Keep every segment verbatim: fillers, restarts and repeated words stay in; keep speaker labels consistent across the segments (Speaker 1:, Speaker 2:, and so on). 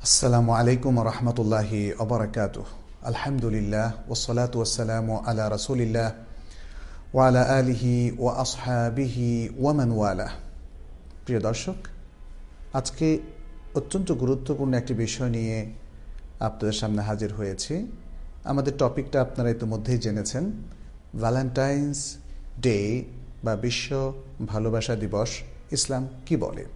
Speaker 1: আসসালামু আলাইকুম রহমতুল্লাহি অবরাকাতুহ। আলহামদুলিল্লাহ ওয়াসসালাতু ওয়াসসালামু আলা রাসূলিল্লাহ ওয়া আলা আলিহি ওয়া আসহাবিহি ওয়া মান ওয়ালাহ। প্রিয় দর্শক, আজকে অত্যন্ত গুরুত্বপূর্ণ একটি বিষয় নিয়ে আপনাদের সামনে হাজির হয়েছি। আমাদের টপিকটা আপনারা ইতিমধ্যেই জেনেছেন, ভ্যালেন্টাইন্স ডে বা বিশ্ব ভালোবাসা দিবস ইসলাম কি বলে।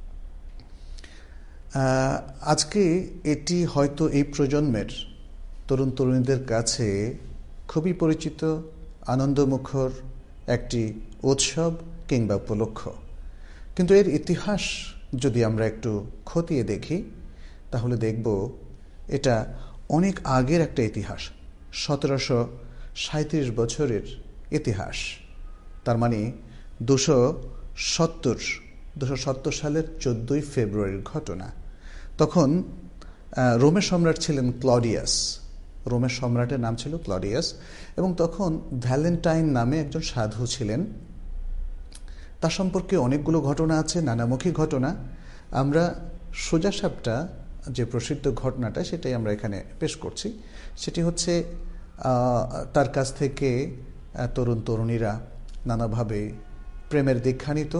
Speaker 1: আজকে এটি হয়তো এই প্রজন্মের তরুণ তরুণীদের কাছে খুবই পরিচিত, আনন্দমুখর একটি উৎসব কিংবা উপলক্ষ। কিন্তু এর ইতিহাস যদি আমরা একটু খতিয়ে দেখি তাহলে দেখব এটা অনেক আগের একটা ইতিহাস, সতেরোশো সাঁত্রিশ বছরের ইতিহাস। তার মানে দুশো সত্তর দুশো সত্তর সালের চোদ্দোই ফেব্রুয়ারির ঘটনা। তখন রোমের সম্রাট ছিলেন ক্লডিয়াস। রোমের সম্রাটের নাম ছিল ক্লডিয়াস এবং তখন ভ্যালেন্টাইন নামে একজন সাধু ছিলেন। তার সম্পর্কে অনেকগুলো ঘটনা আছে, নানামুখী ঘটনা। আমরা সোজাসাপটা যে প্রসিদ্ধ ঘটনাটা সেটাই আমরা এখানে পেশ করছি। সেটি হচ্ছে তার কাছ থেকে তরুণ তরুণীরা নানাভাবে প্রেমের দীক্ষা নিত।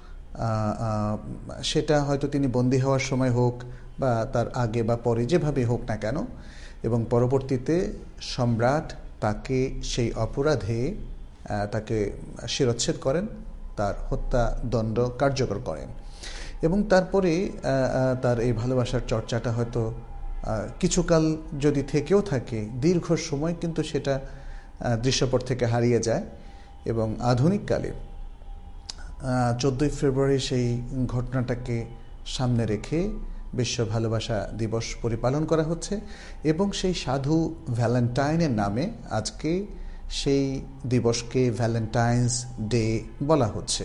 Speaker 1: সেটা হয়তো তিনি বন্দী হওয়ার সময় হোক বা তার আগে বা পরে, যেভাবে হোক না কেন, এবং পরবর্তীতে সম্রাট তাকে সেই অপরাধে তাকে শিরচ্ছেদ করেন, তার হত্যা দণ্ড কার্যকর করেন। এবং তারপরে তার এই ভালোবাসার চর্চাটা হয়তো কিছুকাল যদি থেকেও থাকে, দীর্ঘ সময় কিন্তু সেটা দৃশ্যপট থেকে হারিয়ে যায়। এবং আধুনিককালে চোদ্দোই ফেব্রুয়ারি সেই ঘটনাটাকে সামনে রেখে বিশ্ব ভালোবাসা দিবস পরিপালন করা হচ্ছে এবং সেই সাধু ভ্যালেন্টাইনের নামে আজকে সেই দিবসকে ভ্যালেন্টাইন্স ডে বলা হচ্ছে।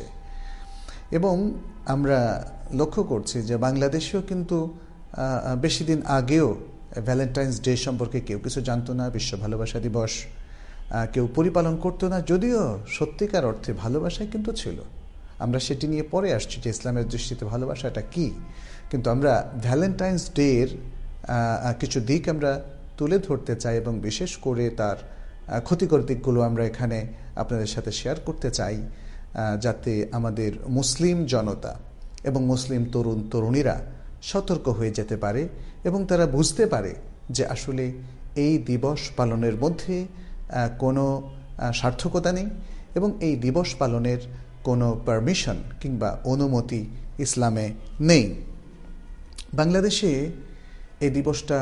Speaker 1: এবং আমরা লক্ষ্য করছি যে বাংলাদেশেও কিন্তু বেশি দিন আগেও ভ্যালেন্টাইন্স ডে সম্পর্কে কেউ কিছু জানতো না, বিশ্ব ভালোবাসা দিবস কেউ পরিপালন করতো না, যদিও সত্যিকার অর্থে ভালোবাসাই কিন্তু ছিল। আমরা সেটি নিয়ে পরে আসছি যে ইসলামের দৃষ্টিতে ভালোবাসাটা কি। কিন্তু আমরা ভ্যালেন্টাইন্স ডের কিছু দিক আমরা তুলে ধরতে চাই এবং বিশেষ করে তার ক্ষতিকর দিকগুলো আমরা এখানে আপনাদের সাথে শেয়ার করতে চাই, যাতে আমাদের মুসলিম জনতা এবং মুসলিম তরুণ তরুণীরা সতর্ক হয়ে যেতে পারে এবং তারা বুঝতে পারে যে আসলে এই দিবস পালনের মধ্যে কোনো সার্থকতা নেই এবং এই দিবস পালনের কোনো পারমিশন কিংবা অনুমতি ইসলামে নেই। বাংলাদেশে এই দিবসটা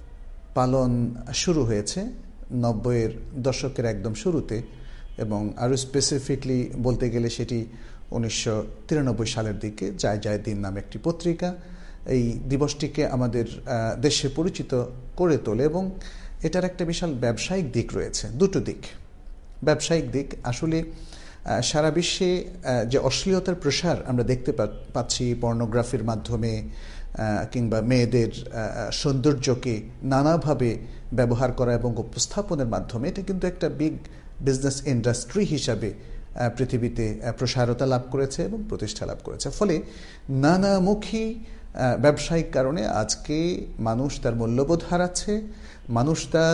Speaker 1: পালন শুরু হয়েছে নব্বইয়ের দশকের একদম শুরুতে, এবং আরও স্পেসিফিকলি বলতে গেলে সেটি উনিশশো তিরানব্বই সালের দিকে যায় যায় দিন নামে একটি পত্রিকা এই দিবসটিকে আমাদের দেশে পরিচিত করে তোলে। এবং এটার একটা বিশাল ব্যবসায়িক দিক রয়েছে, দুটো দিক। ব্যবসায়িক দিক, আসলে সারা বিশ্বে যে অশ্লীলতার প্রসার আমরা দেখতে পাচ্ছি পর্নোগ্রাফির মাধ্যমে কিংবা মেয়েদের সৌন্দর্যকে নানাভাবে ব্যবহার করা এবং উপস্থাপনের মাধ্যমে, এটা কিন্তু একটা বিগ বিজনেস ইন্ডাস্ট্রি হিসাবে পৃথিবীতে প্রসারতা লাভ করেছে এবং প্রতিষ্ঠা লাভ করেছে। ফলে নানামুখী ব্যবসায়িক কারণে আজকে মানুষ তার মূল্যবোধ হারাচ্ছে, মানুষ তার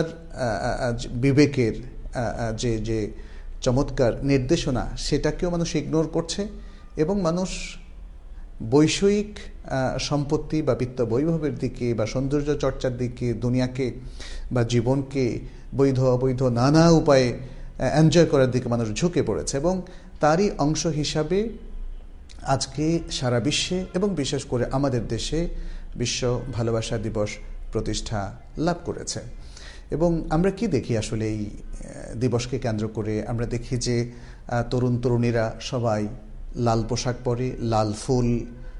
Speaker 1: বিবেকের যে যে চমৎকার নির্দেশনা সেটাকেও মানুষ ইগনোর করছে এবং মানুষ বৈষয়িক সম্পত্তি বা বিত্ত বৈভবের দিকে বা সৌন্দর্য চর্চার দিকে, দুনিয়াকে বা জীবনকে বৈধ অবৈধ নানা উপায়ে এনজয় করার দিকে মানুষ ঝুঁকে পড়েছে। এবং তারই অংশ হিসাবে আজকে সারা বিশ্বে এবং বিশেষ করে আমাদের দেশে বিশ্ব ভালোবাসা দিবস প্রতিষ্ঠা লাভ করেছে। এবং আমরা কি দেখি আসলে এই দিবসকে কেন্দ্র করে? আমরা দেখি যে তরুণ তরুণীরা সবাই লাল পোশাক পরে, লাল ফুল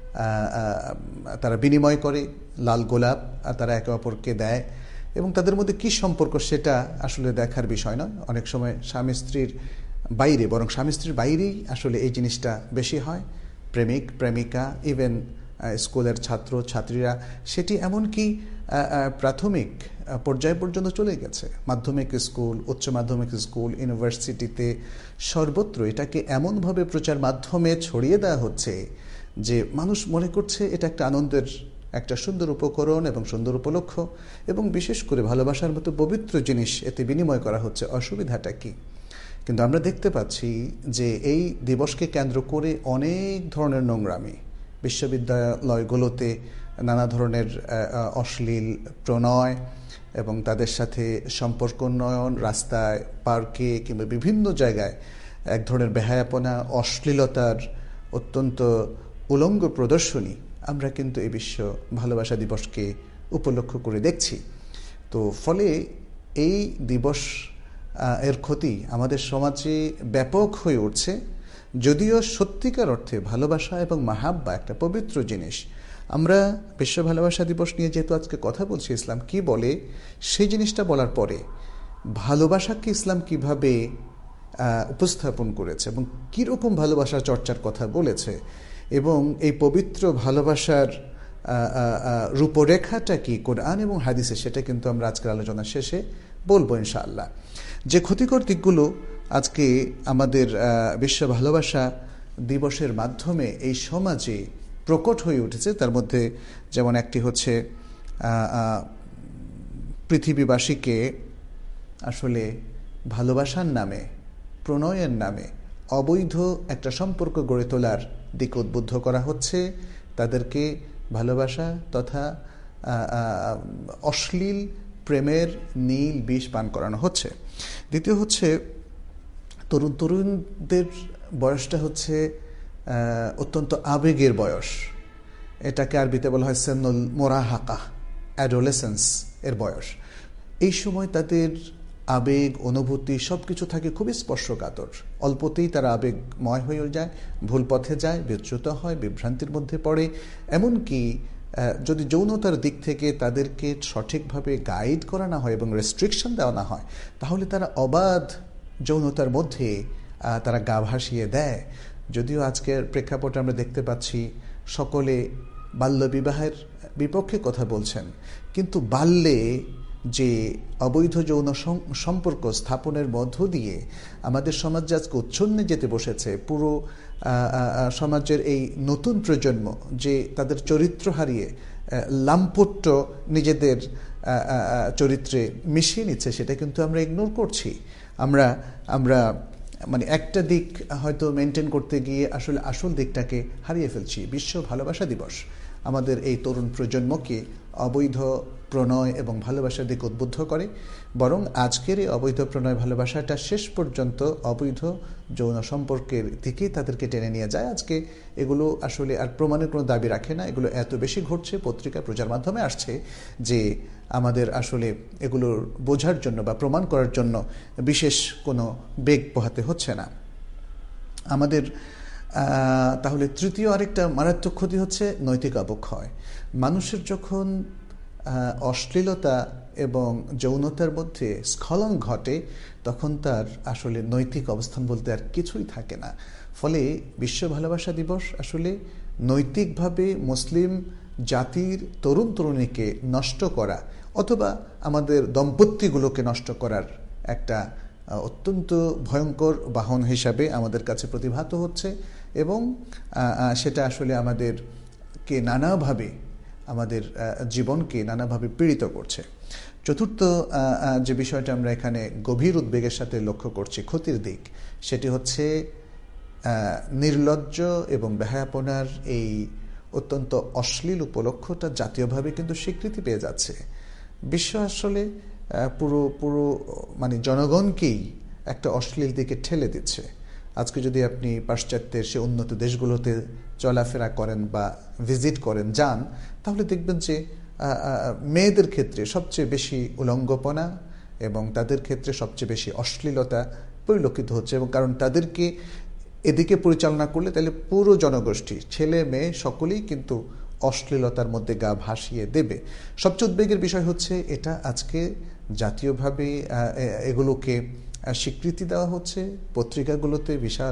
Speaker 1: তারা বিনিময় করে, লাল গোলাপ তারা একে অপরকে দেয় এবং তাদের মধ্যে কি সম্পর্ক সেটা আসলে দেখার বিষয় নয়। অনেক সময় স্বামী স্ত্রীর বাইরে, বরং স্বামী স্ত্রীর বাইরেই আসলে এই জিনিসটা বেশি হয়। প্রেমিক প্রেমিকা, ইভেন স্কুলের ছাত্র ছাত্রীরা, সেটি এমনকি প্রাথমিক পর্যায় পর্যন্ত চলে গেছে। মাধ্যমিক স্কুল, উচ্চ মাধ্যমিক স্কুল, ইউনিভার্সিটিতে সর্বত্র এটাকে এমনভাবে প্রচার মাধ্যমে ছড়িয়ে দেওয়া হচ্ছে যে মানুষ মনে করছে এটা একটা আনন্দের একটা সুন্দর উপকরণ এবং সুন্দর উপলক্ষ, এবং বিশেষ করে ভালোবাসার মতো পবিত্র জিনিস এতে বিনিময় করা হচ্ছে, অসুবিধাটা কি? কিন্তু আমরা দেখতে পাচ্ছি যে এই দিবসকে কেন্দ্র করে অনেক ধরনের নোংরামি, বিশ্ববিদ্যালয়গুলোতে নানা ধরনের অশ্লীল প্রণয় এবং তাদের সাথে সম্পর্ক উন্নয়ন, রাস্তায়, পার্কে কিংবা বিভিন্ন জায়গায় এক ধরনের বেহায়াপনা, অশ্লীলতার অত্যন্ত উলঙ্গ প্রদর্শনী আমরা কিন্তু এই বিশ্ব ভালোবাসা দিবসকে উপলক্ষ করে দেখছি। তো ফলে এই দিবস এর ক্ষতি আমাদের সমাজে ব্যাপক হয়ে উঠছে। যদিও সত্যিকার অর্থে ভালোবাসা এবং মাহাব্বা একটা পবিত্র জিনিস। আমরা বিশ্ব ভালোবাসা দিবস নিয়ে যেহেতু আজকে কথা বলছি, ইসলাম কি বলে সেই জিনিসটা বলার পরে ভালোবাসাকে ইসলাম কিভাবে উপস্থাপন করেছে এবং কীরকম ভালোবাসা চর্চার কথা বলেছে এবং এই পবিত্র ভালোবাসার রূপরেখাটা কি কোরআন এবং হাদিসে, সেটা কিন্তু আমরা আজকের আলোচনা শেষে বলবো ইনশাআল্লাহ। যে ক্ষতিকর দিকগুলো আজকে আমাদের বিশ্ব ভালোবাসা দিবসের মাধ্যমে এই সমাজে প্রকট হয়ে উঠেছে, তার মধ্যে যেমন একটি হচ্ছে পৃথিবীবাসীকে আসলে ভালোবাসার নামে, প্রণয়ের নামে অবৈধ একটা সম্পর্ক গড়ে তোলার দিকে উদ্বুদ্ধ করা হচ্ছে, তাদেরকে ভালোবাসা তথা অশ্লীল প্রেমের নীল বিষ পান করানো হচ্ছে। দ্বিতীয় হচ্ছে তরুণ তরুণদের বয়সটা হচ্ছে অত্যন্ত আবেগের বয়স। এটাকে আরবিতে বলা হয় সেনুল মোরাহাকা, অ্যাডোলেসেন্স এর বয়স। এই সময় তাদের আবেগ, অনুভূতি সব কিছু থাকে খুবই স্পর্শকাতর। অল্পতেই তারা আবেগময় হয়ে যায়, ভুল পথে যায়, বিচ্যুত হয়, বিভ্রান্তির মধ্যে পড়ে। এমনকি যদি যৌনতার দিক থেকে তাদেরকে সঠিকভাবে গাইড করা না হয় এবং রেস্ট্রিকশন দেওয়া না হয়, তাহলে তারা অবাধ যৌনতার মধ্যে তারা গা ভাসিয়ে দেয়। যদিও আজকের প্রেক্ষাপটে আমরা দেখতে পাচ্ছি সকলে বাল্যবিবাহের বিপক্ষে কথা বলছেন, কিন্তু বাল্যে যে অবৈধ যৌন সম্পর্ক স্থাপনের মধ্য দিয়ে আমাদের সমাজ আজকে উচ্ছন্নে যেতে বসেছে, পুরো সমাজের এই নতুন প্রজন্ম যে তাদের চরিত্র হারিয়ে লাম্পট্য নিজেদের চরিত্রে মিশিয়ে নিচ্ছে, সেটা কিন্তু আমরা ইগনোর করছি। আমরা আমরা মানে একটা দিক হয়তো মেনটেন করতে গিয়ে আসলে আসল দিকটাকে হারিয়ে ফেলছি। বিশ্ব ভালোবাসা দিবস আমাদের এই তরুণ প্রজন্মকে অবৈধ প্রণয় এবং ভালোবাসার দিকে উদ্বুদ্ধ করে, বরং আজকের এই অবৈধ প্রণয় ভালোবাসাটা শেষ পর্যন্ত অবৈধ যৌন সম্পর্কের দিকেই তাদেরকে টেনে নিয়ে যায়। আজকে এগুলো আসলে আর প্রমাণের কোনো দাবি রাখে না, এগুলো এত বেশি ঘটছে, পত্রিকা প্রচার মাধ্যমে আসছে যে আমাদের আসলে এগুলোর বোঝার জন্য বা প্রমাণ করার জন্য বিশেষ কোনো বেগ পোহাতে হচ্ছে না আমাদের। তাহলে তৃতীয় আরেকটা মারাত্মক ক্ষতি হচ্ছে নৈতিক অবক্ষয়। মানুষের যখন অশ্লীলতা এবং যৌনতার মধ্যে স্খলন ঘটে, তখন তার আসলে নৈতিক অবস্থান বলতে আর কিছুই থাকে না। ফলে বিশ্ব ভালোবাসা দিবস আসলে নৈতিকভাবে মুসলিম জাতির তরুণ তরুণীকে নষ্ট করা অথবা আমাদের দম্পতিগুলোকে নষ্ট করার একটা অত্যন্ত ভয়ঙ্কর বাহন হিসাবে আমাদের কাছে প্রতিভাত হচ্ছে, এবং সেটা আসলে আমাদেরকে নানাভাবে, আমাদের জীবনকে নানাভাবে পীড়িত করছে। চতুর্থ যে বিষয়টা আমরা এখানে গভীর উদ্বেগের সাথে লক্ষ্য করছি, ক্ষতির দিক, সেটি হচ্ছে নির্লজ্জ এবং বেহায়াপনার এই অত্যন্ত অশ্লীল উপলক্ষটা জাতীয়ভাবে কিন্তু স্বীকৃতি পেয়ে যাচ্ছে। বিশ্ব আসলে পুরো পুরো মানে জনগণকেই একটা অশ্লীল দিকে ঠেলে দিচ্ছে। আজকে যদি আপনি পাশ্চাত্যের সে উন্নত দেশগুলোতে চলাফেরা করেন বা ভিজিট করেন, যান, তাহলে দেখবেন যে মেয়েদের ক্ষেত্রে সবচেয়ে বেশি উলঙ্গপনা এবং তাদের ক্ষেত্রে সবচেয়ে বেশি অশ্লীলতা পরিলক্ষিত হচ্ছে। এবং কারণ তাদেরকে এদিকে পরিচালনা করলে তাহলে পুরো জনগোষ্ঠী, ছেলে মেয়ে সকলেই কিন্তু অশ্লীলতার মধ্যে গা ভাসিয়ে দেবে। সবচেয়ে উদ্বেগের বিষয় হচ্ছে এটা আজকে জাতীয়ভাবে এগুলোকে স্বীকৃতি দেওয়া হচ্ছে। পত্রিকাগুলোতে বিশাল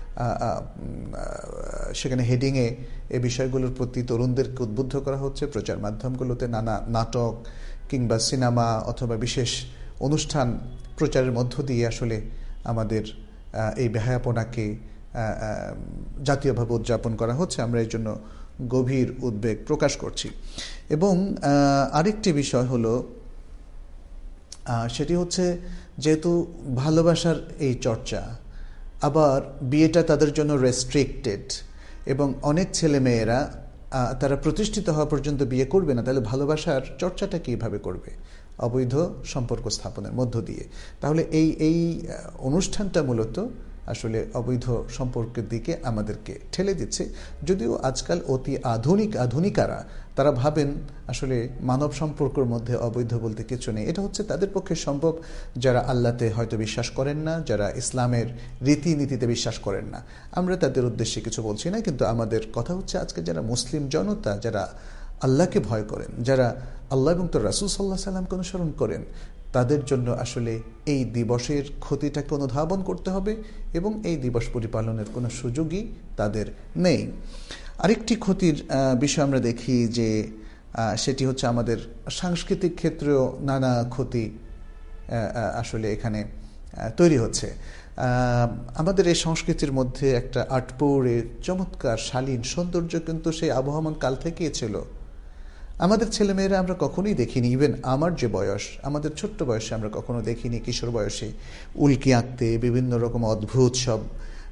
Speaker 1: সেখানে হেডিংয়ে এই বিষয়গুলোর প্রতি তরুণদেরকে উদ্বুদ্ধ করা হচ্ছে। প্রচার মাধ্যমগুলোতে নানা নাটক কিংবা সিনেমা অথবা বিশেষ অনুষ্ঠান প্রচারের মধ্য দিয়ে আসলে আমাদের এই বেহায়াপনাকে জাতীয়ভাবে উদযাপন করা হচ্ছে। আমরা এর জন্য গভীর উদ্বেগ প্রকাশ করছি। এবং আরেকটি বিষয় হলো, সেটি হচ্ছে যেহেতু ভালোবাসার এই চর্চা, আবার বিয়েটা তাদের জন্য রেস্ট্রিক্টেড, এবং অনেক ছেলে মেয়েরা তারা প্রতিষ্ঠিত হওয়া পর্যন্ত বিয়ে করবে না, তাহলে ভালোবাসার চর্চাটা কীভাবে করবে? অবৈধ সম্পর্ক স্থাপনের মধ্য দিয়ে। তাহলে এই এই অনুষ্ঠানটা মূলত আসলে অবৈধ সম্পর্কের দিকে আমাদেরকে ঠেলে দিচ্ছে। যদিও আজকাল অতি আধুনিক আধুনিকারা তারা ভাবেন আসলে মানব সম্পর্কের মধ্যে অবৈধ বলতে কিছু নেই। এটা হচ্ছে তাদের পক্ষে সম্ভব যারা আল্লাহতে হয়তো বিশ্বাস করেন না, যারা ইসলামের রীতিনীতিতে বিশ্বাস করেন না। আমরা তাদের উদ্দেশ্যে কিছু বলছি না, কিন্তু আমাদের কথা হচ্ছে আজকে যারা মুসলিম জনতা, যারা আল্লাহকে ভয় করেন, যারা আল্লাহ এবং তার রাসূল সাল্লাল্লাহু আলাইহি ওয়াসাল্লামকে অনুসরণ করেন, তাদের জন্য আসলে এই দিবসের ক্ষতিটাকে অনুধাবন করতে হবে, এবং এই দিবস পরিপালনের কোনো সুযোগই তাদের নেই। আরেকটি ক্ষতির বিষয় আমরা দেখি যে সেটি হচ্ছে আমাদের সাংস্কৃতিক ক্ষেত্রেও নানা ক্ষতি আসলে এখানে তৈরি হচ্ছে। আমাদের এই সংস্কৃতির মধ্যে একটা আটপৌরের চমৎকার শালীন সৌন্দর্য কিন্তু সেই আবহমান কাল থেকেই ছিল। আমাদের ছেলেমেয়েরা আমরা কখনোই দেখিনি, ইভেন আমার যে বয়স, আমাদের ছোট্ট বয়সে আমরা কখনো দেখিনি কিশোর বয়সে উল্কি আঁকতে, বিভিন্ন রকম অদ্ভুত সব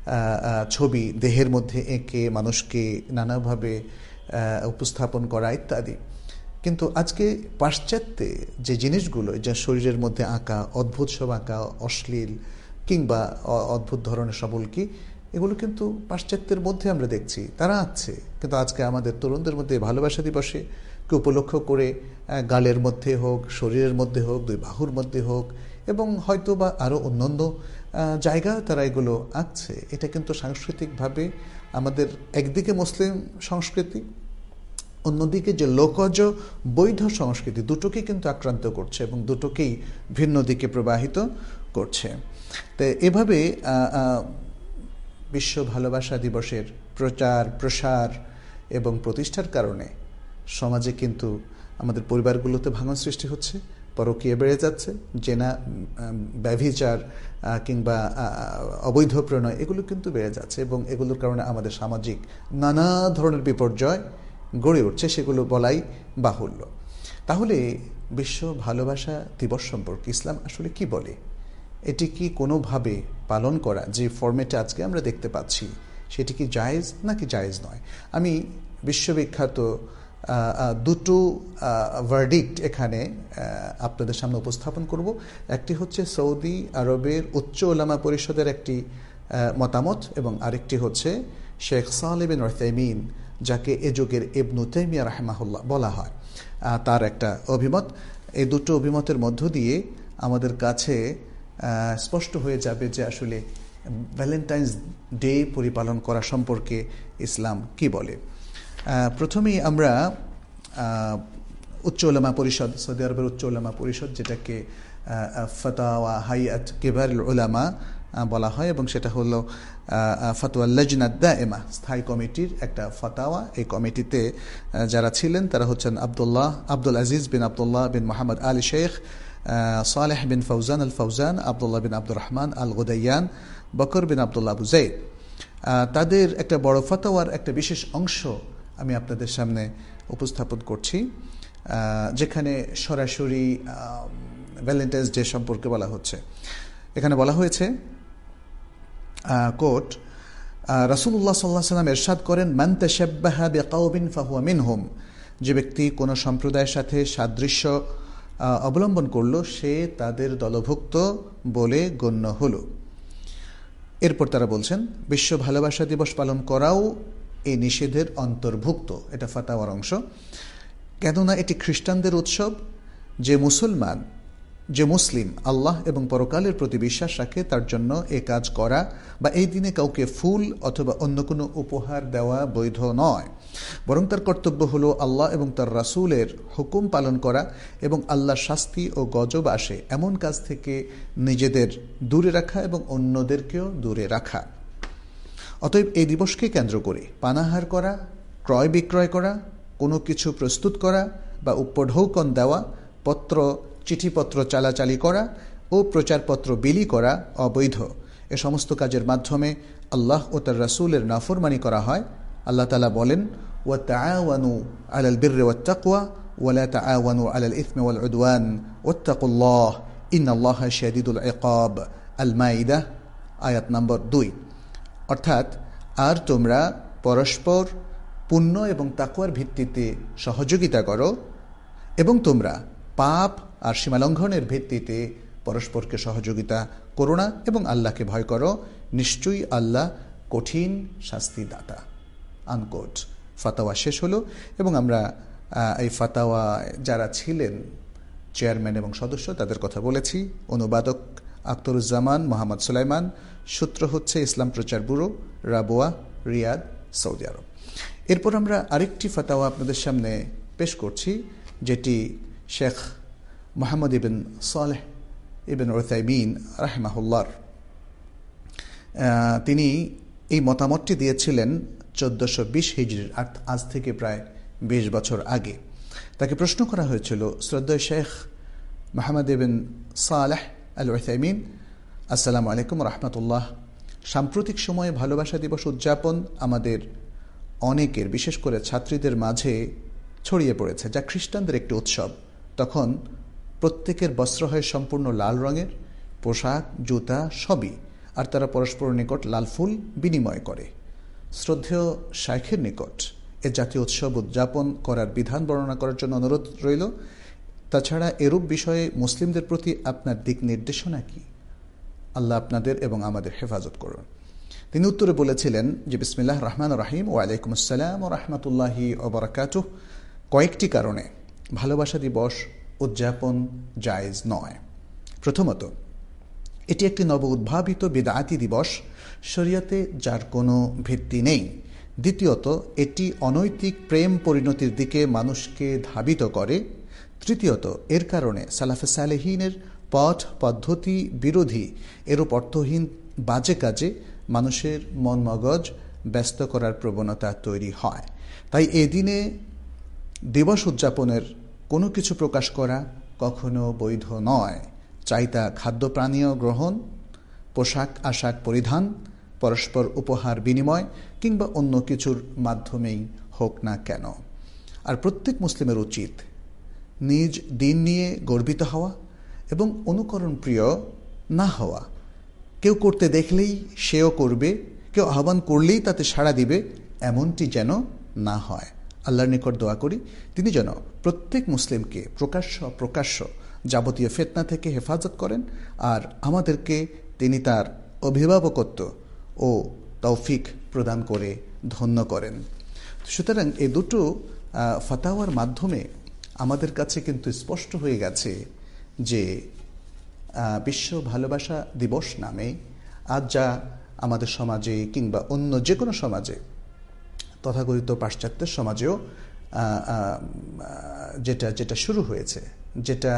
Speaker 1: ছবি দেহের মধ্যে এঁকে মানুষকে নানাভাবে উপস্থাপন করা ইত্যাদি। কিন্তু আজকে পাশ্চাত্যে যে জিনিসগুলো, যা শরীরের মধ্যে আঁকা, অদ্ভুত সব আঁকা, অশ্লীল কিংবা অদ্ভুত ধরনের সব উল্কি, এগুলো কিন্তু পাশ্চাত্যের মধ্যে আমরা দেখছি, তারা আঁকছে। কিন্তু আজকে আমাদের তরুণদের মধ্যে ভালোবাসা দিবসে কে উপলক্ষ করে গালের মধ্যে হোক, শরীরের মধ্যে হোক, দুই বাহুর মধ্যে হোক, এবং হয়তো বা আরও অন্যান্য জায়গায় তারা এগুলো আঁকছে। এটা কিন্তু সাংস্কৃতিকভাবে আমাদের একদিকে মুসলিম সংস্কৃতি, অন্যদিকে যে লোকজ বৈধ সংস্কৃতি, দুটোকেই কিন্তু আক্রান্ত করছে এবং দুটোকেই ভিন্ন দিকে প্রবাহিত করছে। তো এভাবে বিশ্ব ভালোবাসা দিবসের প্রচার প্রসার এবং প্রতিষ্ঠার কারণে সমাজে কিন্তু আমাদের পরিবারগুলোতে ভাঙন সৃষ্টি হচ্ছে, পরকীয়া বেড়ে যাচ্ছে, জেনা, ব্যভিচার কিংবা অবৈধ প্রণয় এগুলো কিন্তু বেড়ে যাচ্ছে, এবং এগুলোর কারণে আমাদের সামাজিক নানা ধরনের বিপর্যয় গড়ে উঠছে, সেগুলো বলাই বাহুল্য। তাহলে বিশ্ব ভালোবাসা দিবস সম্পর্কে ইসলাম আসলে কি বলে? এটি কি কোনোভাবে পালন করা যে ফরম্যাটে আজকে আমরা দেখতে পাচ্ছি, সেটি কি জায়েজ নাকি জায়েজ নয়? আমি বিশ্ববিখ্যাত দুটো ভার্ডিক্ট এখানে আপনাদের সামনে উপস্থাপন করব। একটি হচ্ছে সৌদি আরবের উচ্চ উলামা পরিষদের একটি মতামত, এবং আরেকটি হচ্ছে শেখ সালেহ বিন উসাইমিন, যাকে এ যুগের ইবনু তাইমিয়া রাহিমাহুল্লাহ বলা হয়, তার একটা অভিমত। এই দুটো অভিমতের মধ্য দিয়ে আমাদের কাছে স্পষ্ট হয়ে যাবে যে আসলে ভ্যালেন্টাইন্স ডে পরিপালন করা সম্পর্কে ইসলাম কি বলে। প্রথমেই আমরা উচ্চ উলামা পরিষদ, সৌদি আরবের উচ্চ উলামা পরিষদ, যেটাকে ফাতাওয়া হাইয়াত কিবারুল উলামা বলা হয়, এবং সেটা হলো ফাতওয়া লাজনা দায়েমা, স্থায়ী কমিটির একটা ফাতাওয়া। এই কমিটিতে যারা ছিলেন তারা হচ্ছেন আবদুল্লাহ আব্দুল আজিজ বিন আবদুল্লাহ বিন মোহাম্মদ আলী শেখ, সালেহ বিন ফৌজান আল ফৌজান, আবদুল্লাহ বিন আব্দুর রহমান আল গুদাইয়ান, বকর বিন আবদুল্লাহ আবু যায়েদ। তাদের একটা বড় ফাতাওয়ার একটা বিশেষ অংশ আমি আপনাদের সামনে উপস্থাপন করছি, যেখানে সরাসরি ভ্যালেন্টাইন্স ডে সম্পর্কে বলা হচ্ছে। এখানে বলা হয়েছে, কোট, রাসূলুল্লাহ সাল্লাল্লাহু আলাইহি ওয়াসাল্লাম ইরশাদ করেন, মান তাশাব্বাহা বিকাওমিন ফাহুয়া মিনহুম, যে ব্যক্তি কোনো সম্প্রদায়ের সাথে সাদৃশ্য অবলম্বন করল সে তাদের দলভুক্ত বলে গণ্য হলো। এরপর তারা বলছেন বিশ্ব ভালোবাসা দিবস পালন করাও এই নিষেধের অন্তর্ভুক্ত। এটা ফাতাওয়ার অংশ। কেননা এটি খ্রিস্টানদের উৎসব। যে মুসলমান, যে মুসলিম আল্লাহ এবং পরকালের প্রতি বিশ্বাস রাখে, তার জন্য এ কাজ করা বা এই দিনে কাউকে ফুল অথবা অন্য কোনো উপহার দেওয়া বৈধ নয়, বরং তার কর্তব্য হলো আল্লাহ এবং তার রাসূলের হুকুম পালন করা এবং আল্লাহর শাস্তি ও গজব আসে এমন কাজ থেকে নিজেদের দূরে রাখা এবং অন্যদেরকেও দূরে রাখা। অতএব এই দিবসকে কেন্দ্র করে পানাহার করা, ক্রয় বিক্রয় করা, কোনো কিছু প্রস্তুত করা বা উপঢৌকন দেওয়া, পত্র চিঠিপত্র চালাচালি করা ও প্রচারপত্র বিলি করা অবৈধ। এ সমস্ত কাজের মাধ্যমে আল্লাহ ও তার রাসূলের নাফরমানি করা হয়। আল্লাহ তাআলা বলেন, وتعاونوا على البر والتقوى ولا تعاونوا على الإثم والعدوان واتقوا الله إن الله شديد العقاب আল-মাইদা আয়াত নম্বর দুই। অর্থাৎ আর তোমরা পরস্পর পুণ্য এবং তাকওয়ার ভিত্তিতে সহযোগিতা করো এবং তোমরা পাপ আর সীমালঙ্ঘনের ভিত্তিতে পরস্পরকে সহযোগিতা করো না এবং আল্লাহকে ভয় করো, নিশ্চয়ই আল্লাহ কঠিন শাস্তিদাতা। আনকোট। ফাতাওয়া শেষ হলো এবং আমরা এই ফাতাওয়া যারা ছিলেন চেয়ারম্যান এবং সদস্য তাদের কথা বলেছি। অনুবাদক আখতারুজ্জামান মোহাম্মদ সুলাইমান, সূত্র হচ্ছে Islam Prachar bureau, Rabwah, Riyadh, Saudi Arab. এরপর আমরা আরেকটি ফাতাওয়া আপনাদের সামনে পেশ করছি, যেটি শেখ মোহাম্মদ ইবিন সালেহ ইবিন উসাইমিন রাহিমাহুল্লাহ তিনি এই মতামতটি দিয়েছিলেন চোদ্দশো বিশ হিজরির, আজ থেকে প্রায় বিশ বছর আগে। তাকে প্রশ্ন করা হয়েছিল, শ্রদ্ধেয় শেখ মোহাম্মদ ইবিন সালেহ আল উসাইমিন, আসসালামু আলাইকুম রহমতুল্লাহ, সাম্প্রতিক সময়ে ভালোবাসা দিবস উদযাপন আমাদের অনেকের, বিশেষ করে ছাত্রীদের মাঝে ছড়িয়ে পড়েছে, যা খ্রিস্টানদের একটি উৎসব। তখন প্রত্যেকের বস্ত্র হয় সম্পূর্ণ লাল রঙের, পোশাক, জুতা সবই, আর তারা পরস্পর নিকট লাল ফুল বিনিময় করে। শ্রদ্ধেয় শাইখের নিকট এ জাতীয় উৎসব উদযাপন করার বিধান বর্ণনা করার জন্য অনুরোধ রইল। তাছাড়া এরূপ বিষয়ে মুসলিমদের প্রতি আপনার দিক নির্দেশনা কি? আল্লাহ আপনাদের এবং আমাদের হেফাজত করুন। তিনি উত্তরে বলেছিলেন যে বিসমিল্লাহ রহমান রাহিম, ওয়ালাইকুম আসসালাম ও রহমতুল্লাহি ও বারাকাতুহ। কয়েকটি কারণে ভালোবাসা দিবস উদযাপন জায়েজ নয়। প্রথমত, এটি একটি নব উদ্ভাবিত বিদআতি দিবস, শরীয়তে যার কোনো ভিত্তি নেই। দ্বিতীয়ত, এটি অনৈতিক প্রেম পরিণতির দিকে মানুষকে ধাবিত করে। তৃতীয়ত, এর কারণে সালাফে সালেহিনের পথ পদ্ধতি বিরোধী এরূপ অর্থহীন বাজে কাজে মানুষের মন মগজ ব্যস্ত করার প্রবণতা তৈরি হয়। তাই এই দিনে দিবস উদযাপনের কোনো কিছু প্রকাশ করা কখনো বৈধ নয়, চাই তা খাদ্য পানীয় গ্রহণ, পোশাক আশাক পরিধান, পরস্পর উপহার বিনিময় কিংবা অন্য কিছুর মাধ্যমেই হোক না কেন। আর প্রত্যেক মুসলিমের উচিত নিজ দিন নিয়ে গর্বিত হওয়া এবং অনুকরণ প্রিয় না হওয়া। কেউ করতে দেখলেই সেও করবে, কেউ আহ্বান করলেই তাতে সাড়া দিবে, এমনটি যেন না হয়। আল্লাহর নিকট দোয়া করি তিনি যেন প্রত্যেক মুসলিমকে প্রকাশ্য প্রকাশ্য যাবতীয় ফিতনা থেকে হেফাজত করেন আর আমাদেরকে তিনি তার অভিভাবকত্ব ও তৌফিক প্রদান করে ধন্য করেন। সুতরাং এই দুটো ফাতাওয়ার মাধ্যমে আমাদের কাছে কিন্তু স্পষ্ট হয়ে গেছে যে বিশ্ব ভালোবাসা দিবস নামে আজ যা আমাদের সমাজে কিংবা অন্য যে কোনো সমাজে, তথাকথিত পাশ্চাত্যের সমাজেও যেটা যেটা শুরু হয়েছে, যেটা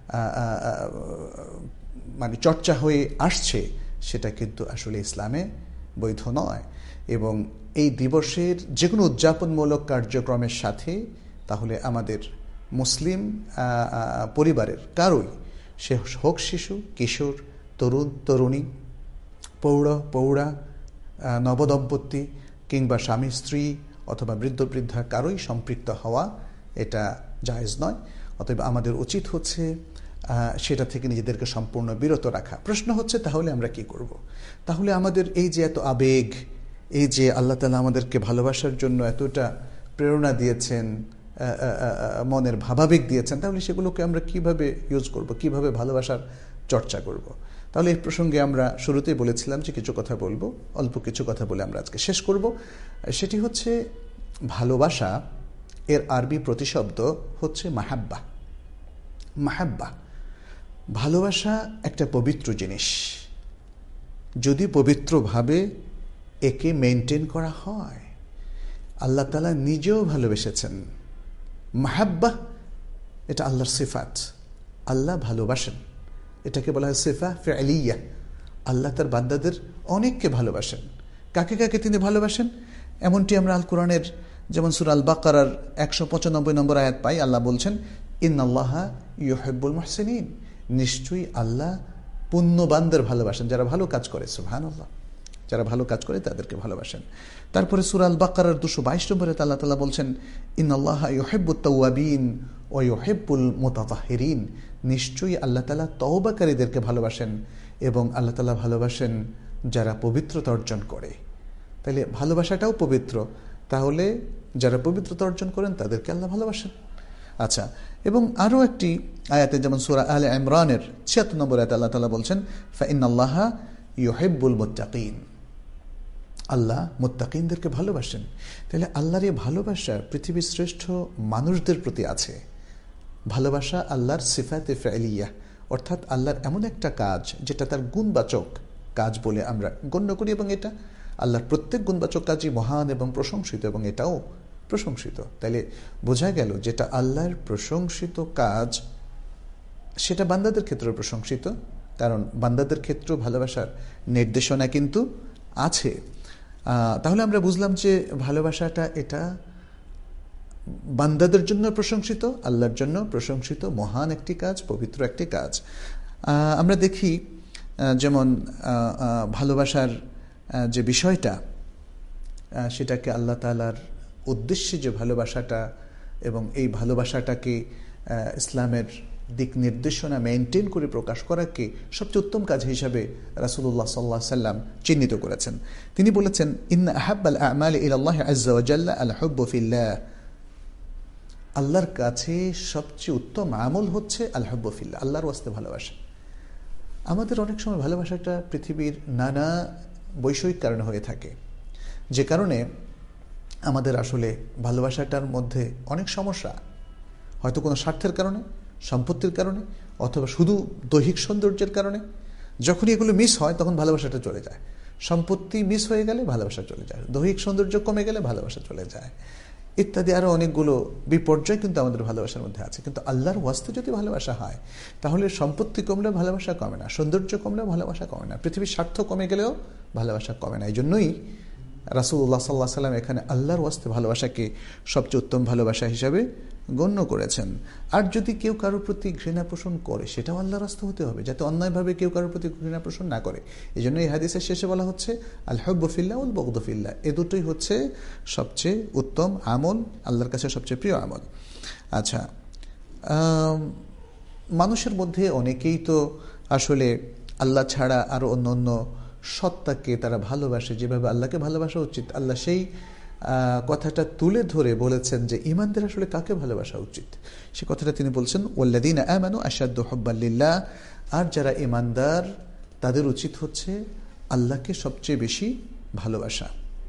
Speaker 1: মানে চর্চা হয়ে আসছে, সেটা কিন্তু আসলে ইসলামে বৈধ নয়। এবং এই দিবসের যে কোনো উদযাপনমূলক কার্যক্রমের সাথে তাহলে আমাদের মুসলিম পরিবারের কারোই, সে হোক শিশু, কিশোর, তরুণ, তরুণী, পৌঢ়, পৌঢ়া, নবদম্পতি কিংবা স্বামী স্ত্রী অথবা বৃদ্ধ বৃদ্ধা কারোই সম্পৃক্ত হওয়া এটা জায়েজ নয়। অতএব আমাদের উচিত হচ্ছে সেটা থেকে নিজেদেরকে সম্পূর্ণ বিরত রাখা। প্রশ্ন হচ্ছে তাহলে আমরা কি করব? তাহলে আমাদের এই যে এত আবেগ, এই যে আল্লাহ তাআলা আমাদেরকে ভালোবাসার জন্য এতটা প্রেরণা দিয়েছেন, মনের ভাবাবেগ দিয়েছেন, তাহলে সেগুলোকে আমরা কিভাবে ইউজ করব, কিভাবে ভালোবাসার চর্চা করব? তাহলে এই প্রসঙ্গে আমরা শুরুতেই বলেছিলাম যে কিছু কথা বলবো, অল্প কিছু কথা বলে আমরা আজকে শেষ করব। সেটি হচ্ছে ভালোবাসা, এর আরবি প্রতিশব্দ হচ্ছে মাহাব্বা। মাহাব্বা, ভালোবাসা একটা পবিত্র জিনিস। যদি পবিত্রভাবে একে মেনটেন করা হয়, আল্লাহ তাআলা নিজেও ভালোবেসেছেন। মাহাব্বা এটা আল্লাহর সিফাত, আল্লাহ ভালোবাসেন, এটাকে বলা হয় সিফা ফি'লিয়া। আল্লাহ তার বান্দাদের অনেককে ভালোবাসেন। কাকে কাকে তিনি ভালোবাসেন? এমনটি আমরা আল কোরআনের যেমন সূরা আল বাকারার একশো পঁচানব্বই নম্বর আয়াত পাই। আল্লাহ বলছেন, ইন্নাল্লাহা ইউহিব্বুল মুহসিনিন, নিশ্চয়ই আল্লাহ পুণ্যবানদের ভালোবাসেন, যারা ভালো কাজ করে। সুবহানাল্লাহ। যারা ভালো কাজ করে তাদেরকে ভালোবাসেন। তারপরে সূরা আল বাকারার দুশো বাইশ নম্বরে আল্লাহ তাআলা বলছেন, ইন্নাল্লাহা ইউহিব্বুত তাওয়াবিন ওয়া ইউহিব্বুল মুতাতাহহিরিন, নিশ্চয়ই আল্লাহ তাআলা তওবাকারীদেরকে ভালোবাসেন এবং আল্লাহ তাআলা ভালোবাসেন যারা পবিত্রতা অর্জন করে। তাহলে ভালোবাসাটাও পবিত্র, তাহলে যারা পবিত্রতা অর্জন করেন তাদেরকে আল্লাহ ভালোবাসেন। আচ্ছা, এবং আরও একটি আয়াতে যেমন সূরা আলে ইমরানের ছিয়াত্তর নম্বর আয়াতে আল্লাহ তাআলা বলছেন, ফাইন্নাল্লাহা ইউহিব্বুল মুত্তাকিন, আল্লাহ মুত্তাকিনদেরকে ভালোবাসেন। তাহলে আল্লাহর এই ভালোবাসা পৃথিবীর শ্রেষ্ঠ মানুষদের প্রতি আছে। ভালোবাসা আল্লাহর সিফাতে ফাইলিয়া, অর্থাৎ আল্লাহর এমন একটা কাজ যেটা তার গুণবাচক কাজ বলে আমরা গণ্য করি, এবং এটা আল্লাহর প্রত্যেক গুণবাচক কাজই মহান এবং প্রশংসিত, এবং এটাও প্রশংসিত। তাইলে বোঝা গেল যেটা আল্লাহর প্রশংসিত কাজ সেটা বান্দাদের ক্ষেত্রে প্রশংসিত, কারণ বান্দাদের ক্ষেত্রেও ভালোবাসার নির্দেশনা কিন্তু আছে। তাহলে আমরা বুঝলাম যে ভালোবাসাটা এটা বান্দাদের জন্য প্রশংসিত, আল্লাহর জন্য প্রশংসিত মহান একটি কাজ, পবিত্র একটি কাজ। আমরা দেখি যেমন ভালোবাসার যে বিষয়টা সেটাকে আল্লাহ তাআলার উদ্দেশ্যে যে ভালোবাসাটা, এবং এই ভালোবাসাটাকে ইসলামের দিক নির্দেশনা মেনটেন করে প্রকাশ করাকে সবচেয়ে উত্তম কাজ হিসাবে রাসূলুল্লাহ সাল্লাল্লাহু আলাইহি সাল্লাম চিহ্নিত করেছেন। তিনি বলেছেন, ইন্না আহাব্বাল আ'মালি ইলাল্লাহি আযজা ওয়া জাল্লা আল হুব্বু ফিল্লাহ, আল্লাহর কাছে সবচেয়ে উত্তম আমল হচ্ছে আল হুব্বু ফিল্লাহ, আল্লাহর ওয়াস্তে ভালোবাসা। আমাদের অনেক সময় ভালোবাসাটা পৃথিবীর নানা বৈষয়িক কারণে হয়ে থাকে, যে কারণে আমাদের আসলে ভালোবাসাটার মধ্যে অনেক সমস্যা, হয়তো কোনো স্বার্থের কারণে, সম্পত্তির কারণে, অথবা শুধু দৈহিক সৌন্দর্যের কারণে। যখনই এগুলো মিস হয় তখন ভালোবাসাটা চলে যায়। সম্পত্তি মিস হয়ে গেলে ভালোবাসা চলে যায়, দৈহিক সৌন্দর্য কমে গেলে ভালোবাসা চলে যায়, ইত্যাদি আরও অনেকগুলো বিপর্যয় কিন্তু আমাদের ভালোবাসার মধ্যে আছে। কিন্তু আল্লাহর ওয়াস্তে যদি ভালোবাসা হয় তাহলে সম্পত্তি কমলেও ভালোবাসা কমে না, সৌন্দর্য কমলেও ভালোবাসা কমে না, পৃথিবীর স্বার্থ কমে গেলেও ভালোবাসা কমে না। এই জন্যই রাসূলুল্লাহ সাল্লাল্লাহু আলাইহি সাল্লাম এখানে আল্লাহর ওয়াস্তে ভালোবাসাকে সবচেয়ে উত্তম ভালোবাসা হিসাবে গণ্য করেছেন। আর যদি কেউ কারোর প্রতি ঘৃণা পোষণ করে সেটাও আল্লাহর রাস্তা হতে হবে, যাতে অন্যায়ভাবে কেউ কারোর প্রতি ঘৃণা পোষণ না করে। এই জন্য এই হাদিসের শেষে বলা হচ্ছে আল হুব্বু ফিল্লাহ ওয়াল বুগদু ফিল্লাহ, এ দুটোই হচ্ছে সবচেয়ে উত্তম আমল, আল্লাহর কাছে সবচেয়ে প্রিয় আমল। আচ্ছা, মানুষের মধ্যে অনেকেই তো আসলে আল্লাহ ছাড়া আরও অন্য অন্য সত্তাকে তারা ভালোবাসে, যেভাবে আল্লাহকে ভালোবাসা উচিত আল্লাহ সেই কথাটা তুলে ধরে বলেছেন যে ঈমানদের আসলে কাকে ভালোবাসা উচিত। সে কথাটা তিনি বলছেন, ওয়াল্লাযীনা আমানু আশাদ্দু হুব্বান লিল্লাহ, আর যারা ঈমানদার তাদের উচিত হচ্ছে আল্লাহকে সবচেয়ে বেশি ভালোবাসা।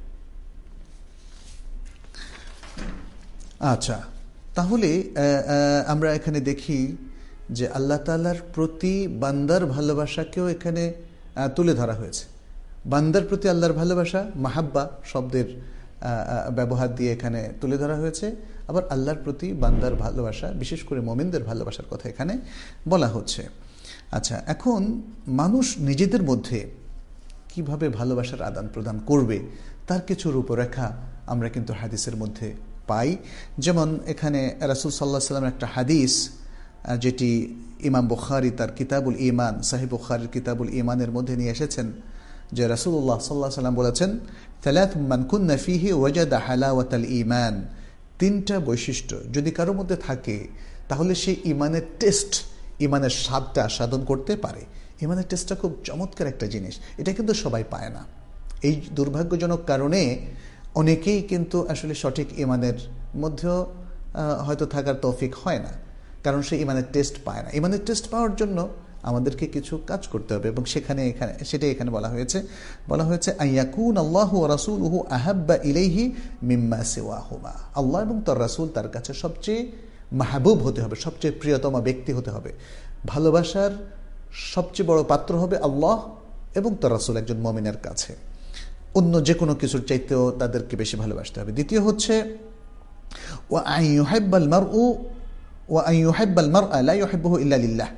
Speaker 1: আচ্ছা, তাহলে আমরা এখানে দেখি যে আল্লাহ তাআলার প্রতি বান্দার ভালোবাসাকেও এখানে তুলে ধরা হয়েছে। বান্দার প্রতি আল্লাহর ভালোবাসা মাহাব্বা শব্দের ব্যবহার দিয়ে এখানে তুলে ধরা হয়েছে, আবার আল্লাহর প্রতি বান্দার ভালোবাসা, বিশেষ করে মুমিনদের ভালোবাসার কথা এখানে বলা হচ্ছে। আচ্ছা, এখন মানুষ নিজেদের মধ্যে কিভাবে ভালোবাসার আদান প্রদান করবে তার কিছু রূপরেখা আমরা কিন্তু হাদিসের মধ্যে পাই। যেমন এখানে রাসূল সাল্লাল্লাহু আলাইহি ওয়াসাল্লামের একটা হাদিস, যেটি ইমাম বুখারী তার কিতাবুল ঈমান, সহিহ বুখারীর কিতাবুল ঈমানের মধ্যে নিয়ে এসেছেন, যে রাসূলুল্লাহ সাল্লাল্লাহু আলাইহি ওয়াসাল্লাম বলেছেন, সালাত মান কুন্না ফিহি ওয়াজাদা হালাওয়াতাল ঈমান, তিনটা বৈশিষ্ট্য যদি কারোর মধ্যে থাকে তাহলে সেই ঈমানের টেস্ট, ঈমানের স্বাদটা সাধন করতে পারে। ঈমানের টেস্টটা খুব চমৎকার একটা জিনিস, এটা কিন্তু সবাই পায় না। এই দুর্ভাগ্যজনক কারণে অনেকেই কিন্তু আসলে সঠিক ঈমানের মধ্যেও হয়তো থাকার তৌফিক হয় না, কারণ সে ঈমানের টেস্ট পায় না। ঈমানের টেস্ট পাওয়ার জন্য আমাদেরকে কিছু কাজ করতে হবে, এবং সেখানে এখানে সেটাই এখানে বলা হয়েছে বলা হয়েছে আইয়াকুন আল্লাহু ওয়া রাসূলুহু আহাব্বা ইলাইহি মিম্মা সিওয়াহুমা, আল্লাহ এবং তার রাসূল তার কাছে সবচেয়ে মাহবুব হতে হবে, সবচেয়ে প্রিয়তম ব্যক্তি হতে হবে। ভালোবাসার সবচেয়ে বড় পাত্র হবে আল্লাহ এবং তার রাসূল একজন মুমিনের কাছে, অন্য যে কোনো কিছুর চাইতেও তাদেরকে বেশি ভালোবাসতে হবে। দ্বিতীয় হচ্ছে ওয়া আন ইউহিব্বাল মারউ ওয়া আন ইউহিব্বাল মারআ লা ইউহিব্বুহু ইল্লা লিল্লাহ,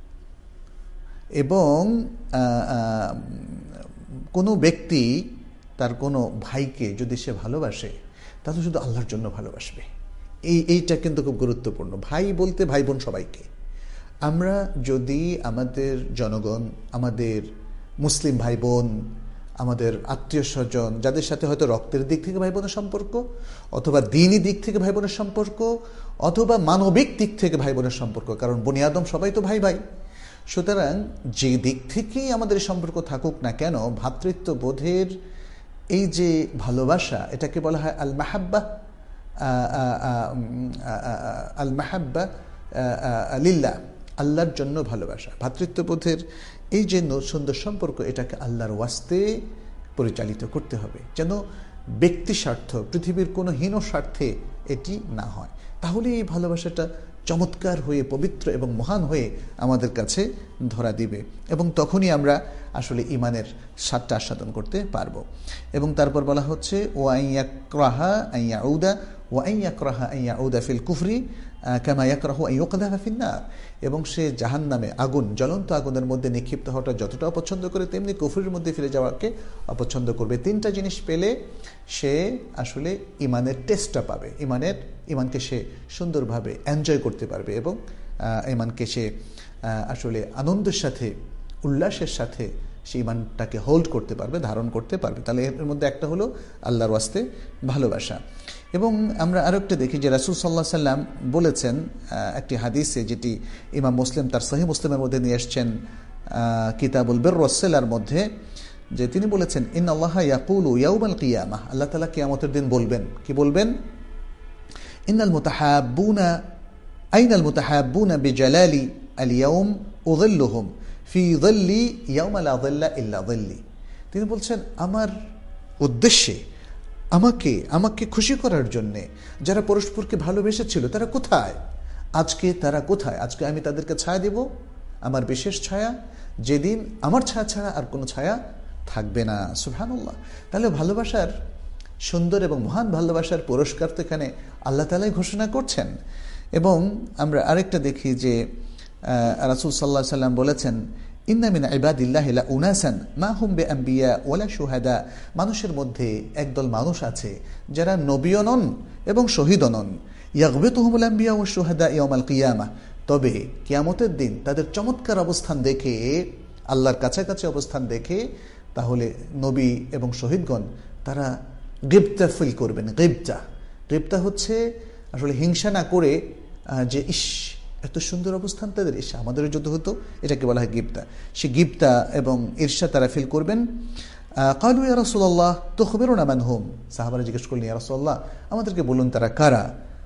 Speaker 1: এবং কোনো ব্যক্তি তার কোনো ভাইকে যদি সে ভালোবাসে তাহলে শুধু আল্লাহর জন্য ভালোবাসবে। এই এইটা কিন্তু খুব গুরুত্বপূর্ণ। ভাই বলতে ভাই বোন সবাইকে। আমরা যদি আমাদের জনগণ, আমাদের মুসলিম ভাই বোন, আমাদের আত্মীয় স্বজন, যাদের সাথে হয়তো রক্তের দিক থেকে ভাই বোনের সম্পর্ক, অথবা দিনই দিক থেকে ভাই বোনের সম্পর্ক, অথবা মানবিক দিক থেকে ভাই বোনের সম্পর্ক, কারণ বনি আদম সবাই তো ভাই ভাই। সুতরাং যে দিক থেকেই আমাদের সম্পর্ক থাকুক না কেন, ভ্রাতৃত্ববোধের এই যে ভালোবাসা, এটাকে বলা হয় আল মাহাব্বা, আল মাহাব্বা লিল্লাহ, আল্লাহর জন্য ভালোবাসা। ভ্রাতৃত্ববোধের এই যে সুন্দর সম্পর্ক, এটাকে আল্লাহর ওয়াস্তে পরিচালিত করতে হবে, যেন ব্যক্তি স্বার্থ, পৃথিবীর কোনো হীন স্বার্থে এটি না হয়। তাহলে এই ভালোবাসাটা চমৎকার হয়ে, পবিত্র এবং মহান হয়ে আমাদের কাছে ধরা দিবে, এবং তখনই আমরা আসলে ইমানের স্বাদটা আস্বাদন করতে পারবো। এবং তারপর বলা হচ্ছে ওয়াইয়াকরাহা আইয়াউদা ওয়াইয়াকরাহা আইয়াউদা ফিল কুফরি কামা ইয়াকরাহু আন ইউকযাফা ফিন নার, এবং সে জাহান্নামে, আগুন, জ্বলন্ত আগুনের মধ্যে নিক্ষিপ্ত হওয়াটা যতটা অপছন্দ করে, তেমনি কুফরির মধ্যে ফিরে যাওয়াকে অপছন্দ করবে। তিনটা জিনিস পেলে সে আসলে ইমানের টেস্টটা পাবে, ইমানের ইমানকে সে সুন্দরভাবে এনজয় করতে পারবে, এবং ইমানকে সে আসলে আনন্দের সাথে, উল্লাসের সাথে সে ইমানটাকে হোল্ড করতে পারবে, ধারণ করতে পারবে। তাহলে এর মধ্যে একটা হলো আল্লাহর ওয়াস্তে ভালোবাসা। এবং আমরা আরো একটা দেখি যে রাসূল সাল্লাল্লাহু আলাইহি সাল্লাম বলেছেন একটি হাদিসে, যেটি ইমাম মুসলিম তার সহিহ মুসলিমের মধ্যে নিয়ে এসেছেন কিতাবুল বির ওয়াস সিলার মধ্যে, যে তিনি বলেছেন ইন্নাল্লাহা ইয়াকুলু ইয়াউমাল কিয়ামাহ, আল্লাহ তাআলা কিয়ামতের দিন বলবেন, কি বলবেন? ইন্নাল মুতাহাব্বুনা আইনাল মুতাহাব্বুনা বিজালালি আল ইয়াউম উযিল্লুহুম ফি যিল্লি ইয়াউমা লা যিল্লা ইল্লা যিল্লি। তিনি বলছেন আমার উদ্দেশ্যে, আমাকে আমাকে খুশি করার জন্যে যারা পরস্পরকে ভালোবেসেছিল তারা কোথায়? আজকে তারা কোথায়? আজকে আমি তাদেরকে ছায়া দেব, আমার বিশেষ ছায়া, যেদিন আমার ছায়া ছাড়া আর কোনো ছায়া থাকবে না। সুবহানাল্লাহ। তাহলে ভালোবাসার সুন্দর এবং মহান ভালোবাসার পুরস্কার তো এখানে আল্লাহ তাআলাই ঘোষণা করছেন। এবং আমরা আরেকটা দেখি যে রাসূল সাল্লাল্লাহু আলাইহি সাল্লাম বলেছেন ইন্না মিন ইবাদিল্লাহি লা উনাসান মা হুম বিআনবিয়া ওয়ালা শুহাদা, মানুষের মধ্যে একদল মানুষ আছে যারা নবীও নন এবং শহীদও নন। ইয়াগবিতুহুমুল আনবিয়া ওয়াশ শুহাদা ইয়াউমাল কিয়ামাহ, তবে কিয়ামতের দিন তাদের চমৎকার অবস্থান দেখে, আল্লাহর কাছাকাছি অবস্থান দেখে, তাহলে নবী এবং শহীদগণ তারা গিবতা ফিল করবেন। গিবতা গিবতা হচ্ছে আসলে হিংসা না করে যে ইস এত সুন্দর অবস্থান তাদের, ইস আমাদের যত হতো, এটাকে বলা হয় গিবতা। সে গিবতা এবং ঈর্ষা তারা ফিল করবেন। ক্বালু ইয়া রাসূলুল্লাহ তুখবিরুনা মান হুম, সাহাবারা জিজ্ঞেস করলেন ইয়া রাসূলুল্লাহ আমাদেরকে বলুন তারা কারা?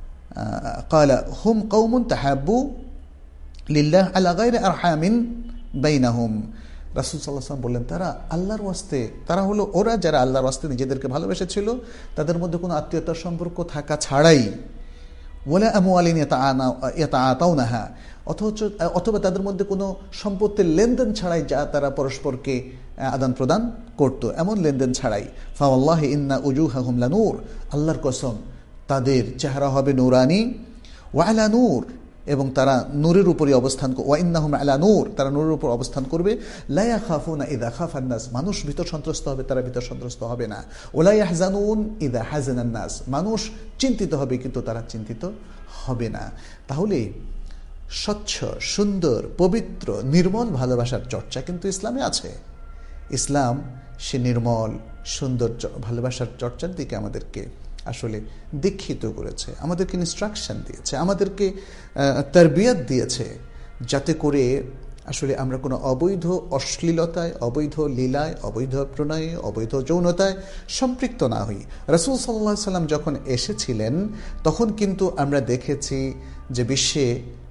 Speaker 1: ক্বালা হুম কওমুন তাহাব্বু লিল্লাহ আলা গায়রি আরহামিন বাইনাহুম। রাসূল সাল্লাল্লাহু আলাইহি ওয়াসাল্লাম বললেন তারা আল্লাহর ওয়াস্তে, তারা হলো ওরা যারা আল্লাহর ওয়াস্তে নিজেদেরকে ভালোবেসেছিল, তাদের মধ্যে কোনো আত্মীয়তার সম্পর্ক থাকা ছাড়াই, ওয়ালা আমওয়ালিন ইয়াতাআতাউনাহা, অথচ অথবা তাদের মধ্যে কোনো সম্পত্তির লেনদেন ছাড়াই যা তারা পরস্পরকে আদান প্রদান করত, এমন লেনদেন ছাড়াই। ফাওয়াল্লাহি ইন্না উজুহাহুম লানূর, আল্লাহর কসম তাদের চেহারা হবে নূরানি, ওয়া আলা নূর, এবং তারা নূরের উপরই অবস্থান, ওয়া ইন্নাহুম আলা নূর, তারা নূরের উপর অবস্থান করবে। লা ইয়াখাফুনা ইযা খাফান নাস, মানুষ ভীত সন্ত্রস্ত হবে, তারা ভীত সন্ত্রস্ত হবে না। ওয়া ইয়াহজানুন ইযা হাজানান নাস, মানুষ চিন্তিত হবে কিন্তু তারা চিন্তিত হবে না। তাহলে স্বচ্ছ, সুন্দর, পবিত্র, নির্মল ভালোবাসার চর্চা কিন্তু ইসলামে আছে। ইসলাম সে নির্মল সুন্দর ভালোবাসার চর্চার দিকে আমাদেরকে আসলে দীক্ষিত করেছে, আমাদেরকে ইনস্ট্রাকশন দিয়েছে, আমাদেরকে তারবিয়াত দিয়েছে, যাতে করে আসলে আমরা কোনো অবৈধ অশ্লীলতায়, অবৈধ লীলায়, অবৈধ প্রণয়ে, অবৈধ যৌনতায় সম্পৃক্ত না হই। রাসূল সাল্লাল্লাহু আলাইহি সাল্লাম যখন এসেছিলেন তখন কিন্তু আমরা দেখেছি যে বিশ্বে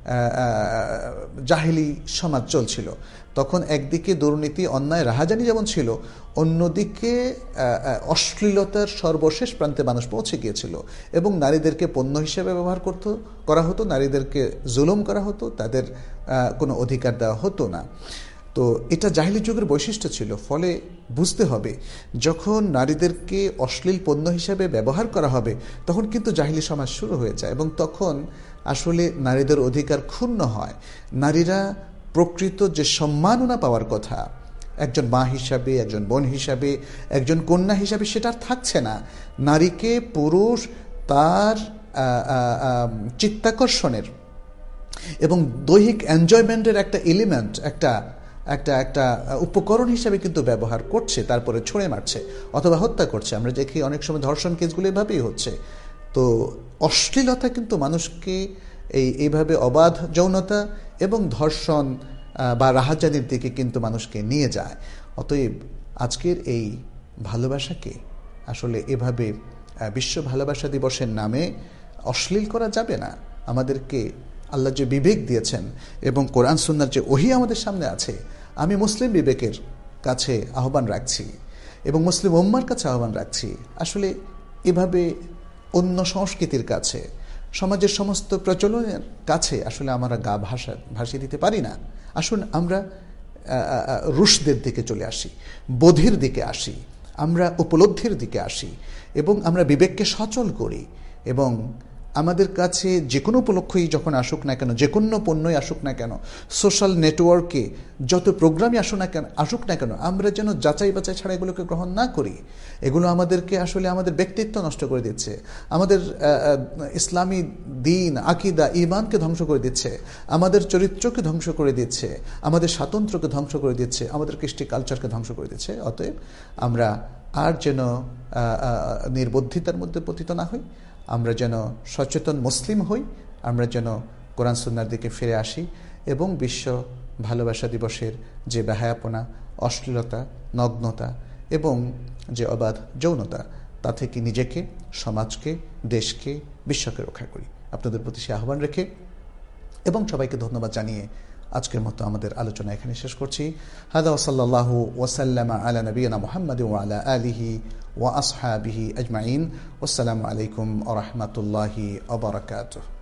Speaker 1: জাহিলি সমাজ চলছিল। তখন একদিকে দুর্নীতি, অন্যায়, রাহাজানি যেমন ছিল, অন্যদিকে অশ্লীলতার সর্বশেষ প্রান্তে মানুষ পৌঁছে গিয়েছিল, এবং নারীদেরকে পণ্য হিসেবে ব্যবহার করতে করা হতো, নারীদেরকে জুলুম করা হতো, তাদের কোনো অধিকার দেওয়া হতো না। তো এটা জাহিলি যুগের বৈশিষ্ট্য ছিল। ফলে বুঝতে হবে যখন নারীদেরকে অশ্লীল পণ্য হিসেবে ব্যবহার করা হবে তখন কিন্তু জাহিলি সমাজ শুরু হয়ে যায়, এবং তখন আসলে নারীদের অধিকার ক্ষুণ্ণ হয়। নারীরা প্রকৃত যে সম্মাননা পাওয়ার কথা, একজন মা হিসাবে, একজন বোন হিসাবে, একজন কন্যা হিসাবে, সেটা আর থাকছে না। নারীকে পুরুষ তার চিত্তাকর্ষণের এবং দৈহিক এনজয়মেন্টের একটা এলিমেন্ট, একটা একটা একটা উপকরণ হিসেবে কিন্তু ব্যবহার করছে, তারপরে ছুঁড়ে মারছে অথবা হত্যা করছে। আমরা দেখি অনেক সময় ধর্ষণ কেসগুলো এভাবেই হচ্ছে। তো অশ্লীলতা কিন্তু মানুষকে এই এইভাবে অবাধ যৌনতা এবং ধর্ষণ বা রাহাজানির দিকে কিন্তু মানুষকে নিয়ে যায়। অতএব আজকের এই ভালোবাসাকে আসলে এভাবে বিশ্ব ভালোবাসা দিবসের নামে অশ্লীল করা যাবে না। আমাদেরকে আল্লাহ যে বিবেক দিয়েছেন এবং কোরআন সুন্নাহর যে ওহী আমাদের সামনে আছে, আমি মুসলিম বিবেকের কাছে আহ্বান রাখছি এবং মুসলিম উম্মার কাছে আহ্বান রাখছি, আসলে এভাবে অন্য সংস্কৃতির কাছে, সমাজের সমস্ত প্রচলনের কাছে আসলে আমরা গা ভাষা ভাসিয়ে দিতে পারি না। আসুন আমরা রুশদের দিকে চলে আসি, বোধের দিকে আসি, আমরা উপলব্ধির দিকে আসি এবং আমরা বিবেককে সচল করি। এবং আমাদের কাছে যে কোনো উপলক্ষই যখন আসুক না কেন, যে কোনো পণ্যই আসুক না কেন, সোশ্যাল নেটওয়ার্কে যত প্রোগ্রামই আসুক না কেন আসুক না কেন আমরা যেন যাচাই বাছাই ছাড়া এগুলোকে গ্রহণ না করি। এগুলো আমাদেরকে আসলে আমাদের ব্যক্তিত্ব নষ্ট করে দিচ্ছে, আমাদের ইসলামী দিন, আকিদা, ঈমানকে ধ্বংস করে দিচ্ছে, আমাদের চরিত্রকে ধ্বংস করে দিচ্ছে, আমাদের স্বাতন্ত্র্যকে ধ্বংস করে দিচ্ছে, আমাদের কৃষ্টি কালচারকে ধ্বংস করে দিচ্ছে। অতএব আমরা আর যেন নির্বুদ্ধিতার মধ্যে পতিত না হই, আমরা যেন সচেতন মুসলিম হই, আমরা যেন কোরআন সুন্নাহর দিকে ফিরে আসি এবং বিশ্ব ভালোবাসা দিবসের যে বেহায়াপনা, অশ্লীলতা, নগ্নতা এবং যে অবাধ যৌনতা, তা থেকে নিজেকে, সমাজকে, দেশকে, বিশ্বকে রক্ষা করি। আপনাদের প্রতি সে আহ্বান রেখে এবং সবাইকে ধন্যবাদ জানিয়ে আজকের মতো আমাদের আলোচনা এখানে শেষ করছি। হাদা ওয়াসাল্লাল্লাহু ওয়াসাল্লামা আলা নবিয়িনা মুহাম্মাদিন ওয়া আলা আলিহি ওয়া আসহাবিহি আজমাইন। ওয়াসসালামু আলাইকুম ওয়া রাহমাতুল্লাহি ওয়া বারাকাতুহু।